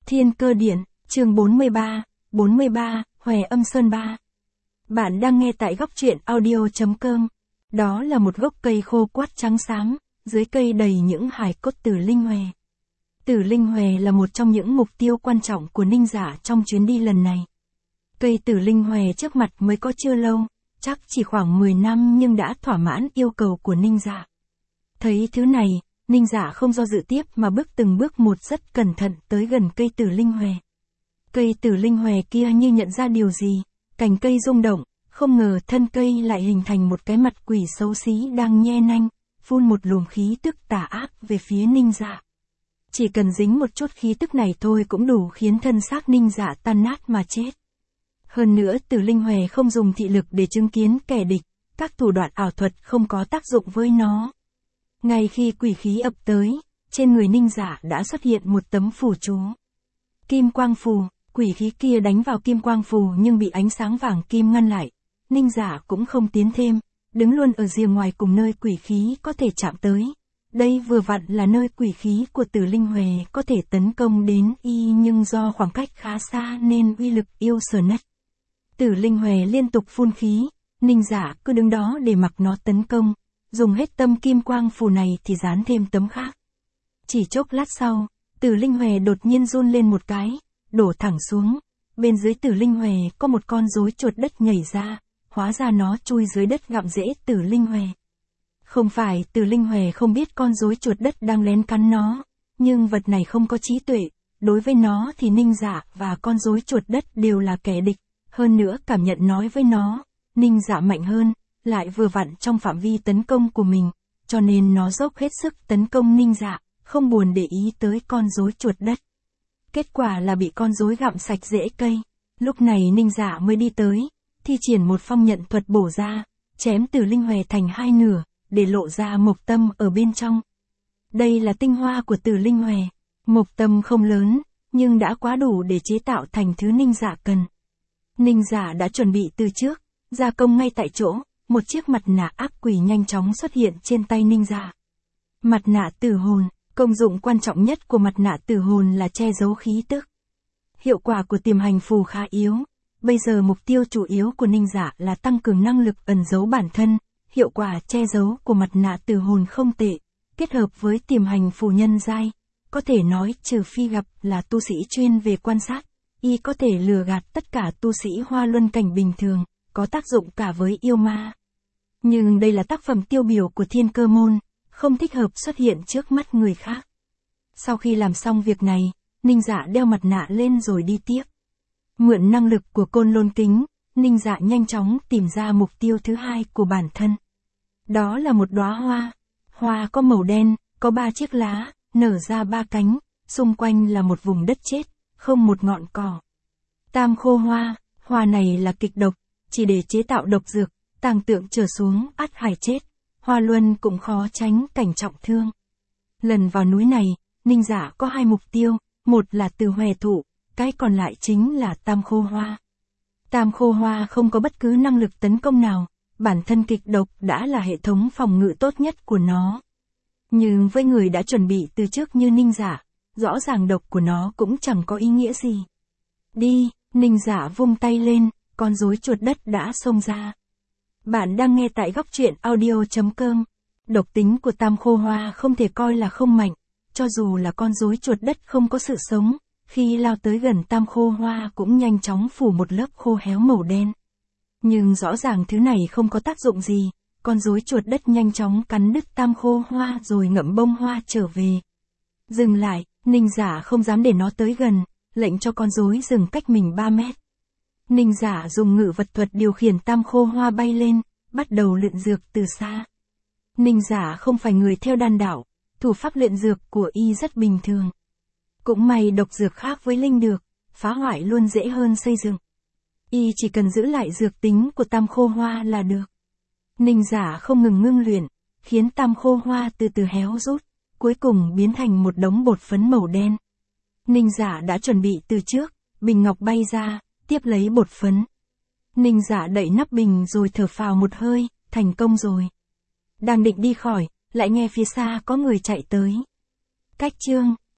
Thiên Cơ Điện, chương 43, Hòe Âm Sơn 3. Bạn đang nghe tại góc truyện audio.com. Đó là một gốc cây khô quắt trắng xám, dưới cây đầy những hài cốt Tử Linh Hòe. Tử Linh Hòe là một trong những mục tiêu quan trọng của Ninh Giả trong chuyến đi lần này. Cây Tử Linh Hòe trước mặt mới có chưa lâu, chắc chỉ khoảng 10 năm nhưng đã thỏa mãn yêu cầu của Ninh Giả. Thấy thứ này, Ninh Giả không do dự tiếp mà bước từng bước một rất cẩn thận tới gần cây Tử Linh Hòe. Cây Tử Linh Hòe kia như nhận ra điều gì, cành cây rung động, không ngờ thân cây lại hình thành một cái mặt quỷ xấu xí đang nhe nanh, phun một luồng khí tức tà ác về phía Ninh Giả. Chỉ cần dính một chút khí tức này thôi cũng đủ khiến thân xác Ninh Giả tan nát mà chết. Hơn nữa Tử Linh Hòe không dùng thị lực để chứng kiến kẻ địch, các thủ đoạn ảo thuật không có tác dụng với nó. Ngay khi quỷ khí ập tới, trên người Ninh Giả đã xuất hiện một tấm phù chú. Kim quang phù, quỷ khí kia đánh vào kim quang phù nhưng bị ánh sáng vàng kim ngăn lại. Ninh Giả cũng không tiến thêm, đứng luôn ở rìa ngoài cùng nơi quỷ khí có thể chạm tới. Đây vừa vặn là nơi quỷ khí của Tử Linh Hòe có thể tấn công đến y nhưng do khoảng cách khá xa nên uy lực yêu sở nách. Tử Linh Hòe liên tục phun khí, Ninh Giả cứ đứng đó để mặc nó tấn công. Dùng hết tâm kim quang phù này thì dán thêm tấm khác. Chỉ chốc lát sau, Tử Linh Hòe đột nhiên run lên một cái, đổ thẳng xuống. Bên dưới Tử Linh Hòe có một con rối chuột đất nhảy ra, hóa ra nó chui dưới đất gặm rễ Tử Linh Hòe. Không phải Tử Linh Hòe không biết con rối chuột đất đang lén cắn nó, nhưng vật này không có trí tuệ, đối với nó thì Ninh Giả và con rối chuột đất đều là kẻ địch, hơn nữa cảm nhận nói với nó, Ninh Giả mạnh hơn, lại vừa vặn trong phạm vi tấn công của mình, cho nên nó dốc hết sức tấn công Ninh Giả, không buồn để ý tới con rối chuột đất. Kết quả là bị con rối gặm sạch rễ cây. Lúc này Ninh Giả mới đi tới, thi triển một phong nhận thuật bổ ra, chém Tử Linh Hòe thành hai nửa, để lộ ra mộc tâm ở bên trong. Đây là tinh hoa của Tử Linh Hòe, mộc tâm không lớn, nhưng đã quá đủ để chế tạo thành thứ Ninh Giả cần. Ninh Giả đã chuẩn bị từ trước, gia công ngay tại chỗ. Một chiếc mặt nạ ác quỷ nhanh chóng xuất hiện trên tay Ninh Giả. Mặt nạ tử hồn, công dụng quan trọng nhất của mặt nạ tử hồn là che giấu khí tức. Hiệu quả của tiềm hành phù khá yếu. Bây giờ mục tiêu chủ yếu của Ninh Giả là tăng cường năng lực ẩn giấu bản thân. Hiệu quả che giấu của mặt nạ tử hồn không tệ, kết hợp với tiềm hành phù nhân giai. Có thể nói trừ phi gặp là tu sĩ chuyên về quan sát, y có thể lừa gạt tất cả tu sĩ hoa luân cảnh bình thường, có tác dụng cả với yêu ma. Nhưng đây là tác phẩm tiêu biểu của Thiên Cơ môn, không thích hợp xuất hiện trước mắt người khác. Sau khi làm xong việc này, Ninh Giả đeo mặt nạ lên rồi đi tiếp. Mượn năng lực của côn lôn kính, Ninh Giả nhanh chóng tìm ra mục tiêu thứ hai của bản thân. Đó là một đóa hoa. Hoa có màu đen, có 3 chiếc lá, nở ra 3 cánh, xung quanh là một vùng đất chết, không một ngọn cỏ. Tam khô hoa, hoa này là kịch độc, chỉ để chế tạo độc dược. Tàng tượng trở xuống, ắt hài chết, Hoa Luân cũng khó tránh cảnh trọng thương. Lần vào núi này, Ninh Giả có 2 mục tiêu, một là Từ Hòe thụ, cái còn lại chính là Tam khô hoa. Tam khô hoa không có bất cứ năng lực tấn công nào, bản thân kịch độc đã là hệ thống phòng ngự tốt nhất của nó. Nhưng với người đã chuẩn bị từ trước như Ninh Giả, rõ ràng độc của nó cũng chẳng có ý nghĩa gì. Đi, Ninh Giả vung tay lên, con rối chuột đất đã xông ra. Bạn đang nghe tại góc truyện audio.com. Độc tính của tam khô hoa không thể coi là không mạnh, cho dù là con rối chuột đất không có sự sống, khi lao tới gần tam khô hoa cũng nhanh chóng phủ một lớp khô héo màu đen. Nhưng rõ ràng thứ này không có tác dụng gì, con rối chuột đất nhanh chóng cắn đứt tam khô hoa rồi ngậm bông hoa trở về. Dừng lại, Ninh Giả không dám để nó tới gần, lệnh cho con rối dừng cách mình 3 mét. Ninh Giả dùng ngự vật thuật điều khiển tam khô hoa bay lên, bắt đầu luyện dược từ xa. Ninh Giả không phải người theo đan đạo, thủ pháp luyện dược của y rất bình thường. Cũng may độc dược khác với linh dược, phá hoại luôn dễ hơn xây dựng. Y chỉ cần giữ lại dược tính của tam khô hoa là được. Ninh Giả không ngừng ngưng luyện, khiến tam khô hoa từ từ héo rút, cuối cùng biến thành một đống bột phấn màu đen. Ninh Giả đã chuẩn bị từ trước, bình ngọc bay ra, tiếp lấy bột phấn. Ninh Giả đậy nắp bình rồi thở phào một hơi, thành công rồi. Đang định đi khỏi, lại nghe phía xa có người chạy tới. Cách chương